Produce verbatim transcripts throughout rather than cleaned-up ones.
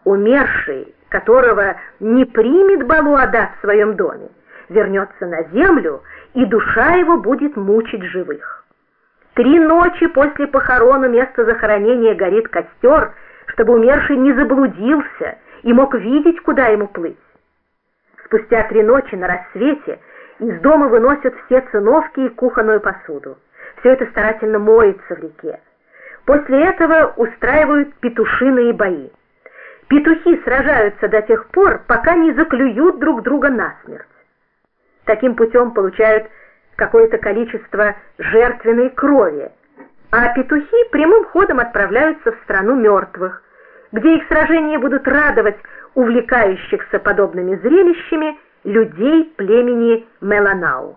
Умерший, которого не примет Балуада в своем доме, вернется на землю, и душа его будет мучить живых. Три ночи после похорон у места захоронения горит костер, чтобы умерший не заблудился и мог видеть, куда ему плыть. Спустя три ночи на рассвете из дома выносят все циновки и кухонную посуду. Все это старательно моется в реке. После этого устраивают петушиные бои. Петухи сражаются до тех пор, пока не заклюют друг друга насмерть. Таким путем получают какое-то количество жертвенной крови, а петухи прямым ходом отправляются в страну мертвых, где их сражения будут радовать увлекающихся подобными зрелищами людей племени Меланау.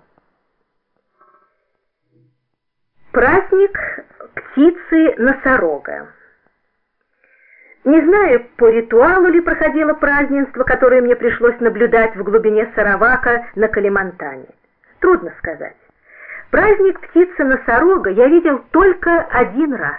Праздник птицы-носорога. Не знаю, по ритуалу ли проходило празднество, которое мне пришлось наблюдать в глубине Саравака на Калимантане. Трудно сказать. Праздник птицы-носорога я видел только один раз.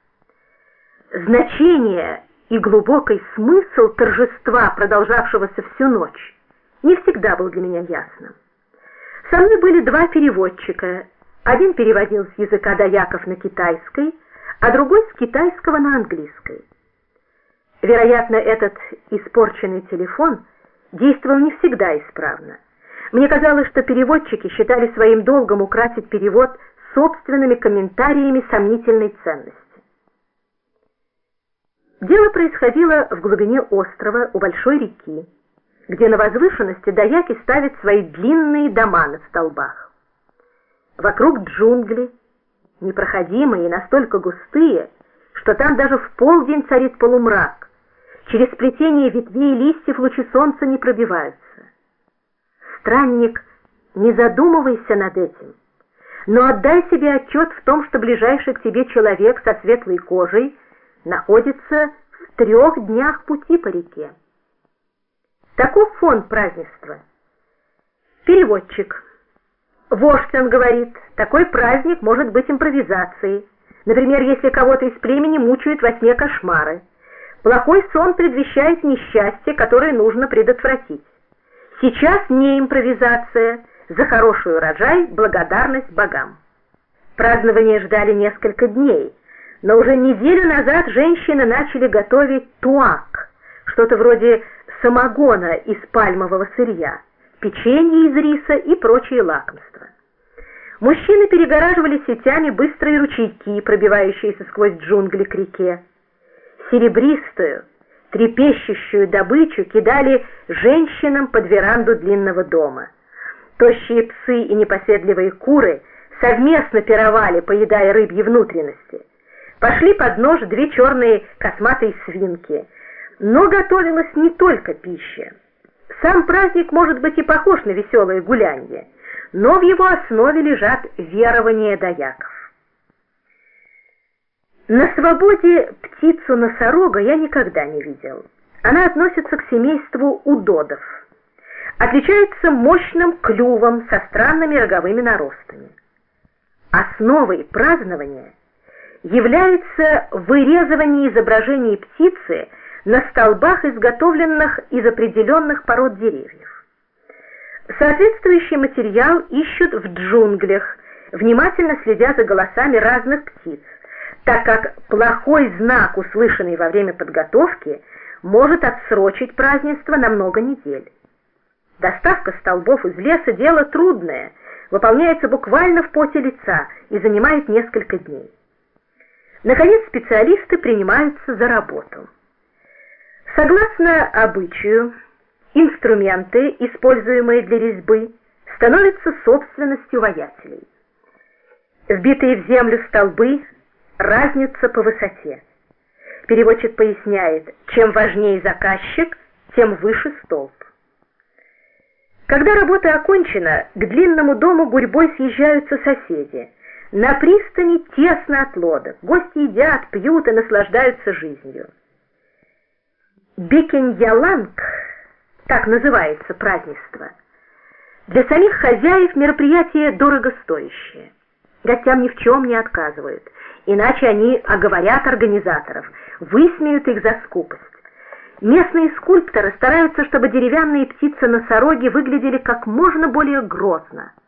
Значение и глубокий смысл торжества, продолжавшегося всю ночь, не всегда был для меня ясным. Со мной были два переводчика. Один переводил с языка даяков на китайский, а другой с китайского на английский. Вероятно, этот испорченный телефон действовал не всегда исправно. Мне казалось, что переводчики считали своим долгом украсить перевод собственными комментариями сомнительной ценности. Дело происходило в глубине острова у большой реки, где на возвышенности даяки ставят свои длинные дома на столбах. Вокруг джунгли, непроходимые и настолько густые, что там даже в полдень царит полумрак. Через сплетение ветвей и листьев лучи солнца не пробиваются. Странник, не задумывайся над этим, но отдай себе отчет в том, что ближайший к тебе человек со светлой кожей находится в трех днях пути по реке. Таков фон празднества. Переводчик. Вождь, он говорит, такой праздник может быть импровизацией. Например, если кого-то из племени мучают во сне кошмары. Плохой сон предвещает несчастье, которое нужно предотвратить. Сейчас не импровизация, за хороший урожай благодарность богам. Празднование ждали несколько дней, но уже неделю назад женщины начали готовить туак, что-то вроде самогона из пальмового сырья, печенье из риса и прочие лакомства. Мужчины перегораживали сетями быстрые ручейки, пробивающиеся сквозь джунгли к реке. Серебристую, трепещущую добычу кидали женщинам под веранду длинного дома. Тощие псы и непоседливые куры совместно пировали, поедая рыбьи внутренности. Пошли под нож две черные косматые свинки. Но готовилась не только пища. Сам праздник может быть и похож на веселое гулянье, но в его основе лежат верования даяков. На свободе птицу-носорога я никогда не видел. Она относится к семейству удодов. Отличается мощным клювом со странными роговыми наростами. Основой празднования является вырезывание изображений птицы на столбах, изготовленных из определенных пород деревьев. Соответствующий материал ищут в джунглях, внимательно следя за голосами разных птиц, так как плохой знак, услышанный во время подготовки, может отсрочить празднество на много недель. Доставка столбов из леса – дело трудное, выполняется буквально в поте лица и занимает несколько дней. Наконец, специалисты принимаются за работу. Согласно обычаю, инструменты, используемые для резьбы, становятся собственностью воятелей. Вбитые в землю столбы – разница по высоте. Переводчик поясняет, чем важнее заказчик, тем выше столб. Когда работа окончена, к длинному дому гурьбой съезжаются соседи. На пристани тесно от лодок. Гости едят, пьют и наслаждаются жизнью. Бекеньяланг, так называется празднество, для самих хозяев мероприятие дорогостоящее. Гостям ни в чем не отказывают, иначе они оговорят организаторов, высмеют их за скупость. Местные скульпторы стараются, чтобы деревянные птицы-носороги выглядели как можно более грозно.